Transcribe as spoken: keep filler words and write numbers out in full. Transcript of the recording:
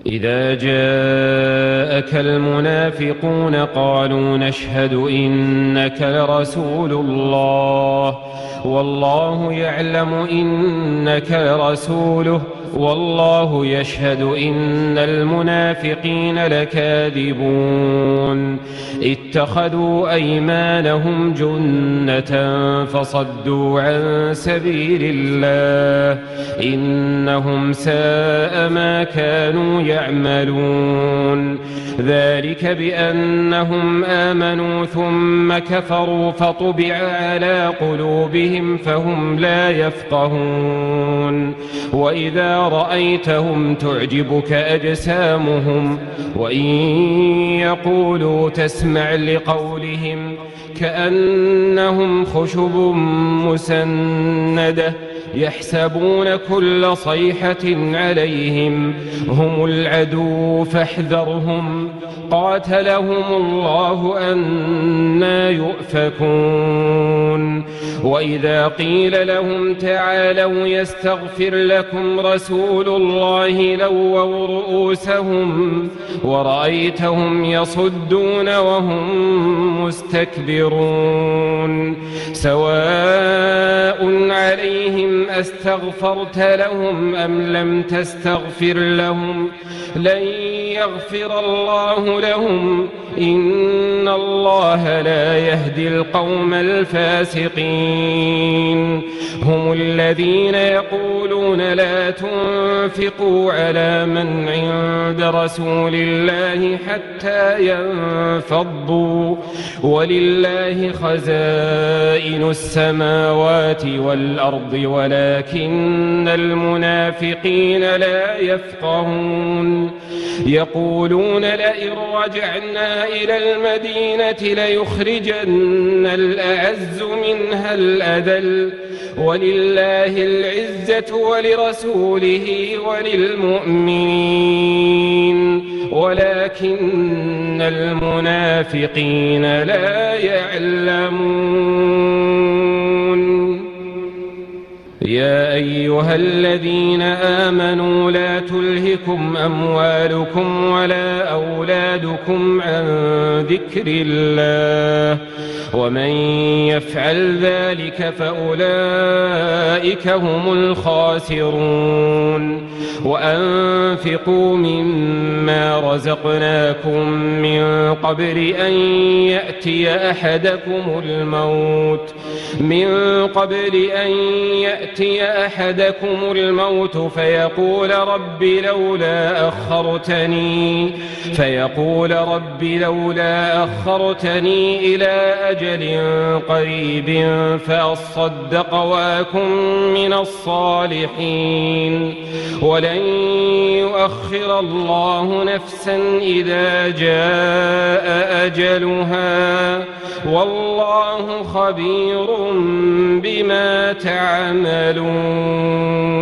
إذا جاءك المنافقون قالوا نشهد إنك لرسول الله والله يعلم إنك لرسوله والله يشهد إن المنافقين لكاذبون اتخذوا أيمانهم جنة فصدوا عن سبيل الله إنهم ساء ما كانوا يعملون ذلك بأنهم آمنوا ثم كفروا فطبع على قلوبهم فهم لا يفقهون وإذا رأيتهم تعجبك أجسامهم وإن يقولوا تسمع لقولهم كأنهم خشب مسندة يحسبون كل صيحة عليهم هم العدو فاحذرهم قاتلهم الله أنى يؤفكون وإذا قيل لهم تعالوا يستغفر لكم رسول الله لووا رؤوسهم ورأيتهم يصدون وهم مستكبرون سواء عليهم أستغفرت لهم أم لم تستغفر لهم لن يغفر الله لهم إن الله لا يهدي القوم الفاسقين هم الذين يقولون لا تنفقوا على من عند رسول الله حتى ينفضوا ولله خزائن السماوات والأرض ولكن المنافقين لا يفقهون يقولون لئن رجعنا إلى المدينة ليخرجن الأعز منها الأذل ولله العزة ولرسوله وللمؤمنين ولكن المنافقين لا يعلمون يا أيها الذين آمنوا لا تلهكم أموالكم ولا أولادكم عن ذكر الله ومن يفعل ذلك فأولئك هم الخاسرون وأنفقوا مما رزقناكم من قبل أن يأتي أحدكم الموت من قبل أن يأتي أحدكم الموت فيقول رب لولا أخرتني فيقول رب لولا أخرتني إلى أجل قريب فأصدق وأكن من الصالحين ولن يؤخر الله نفسا إذا جاء أجلها والله خبير بما تعملون.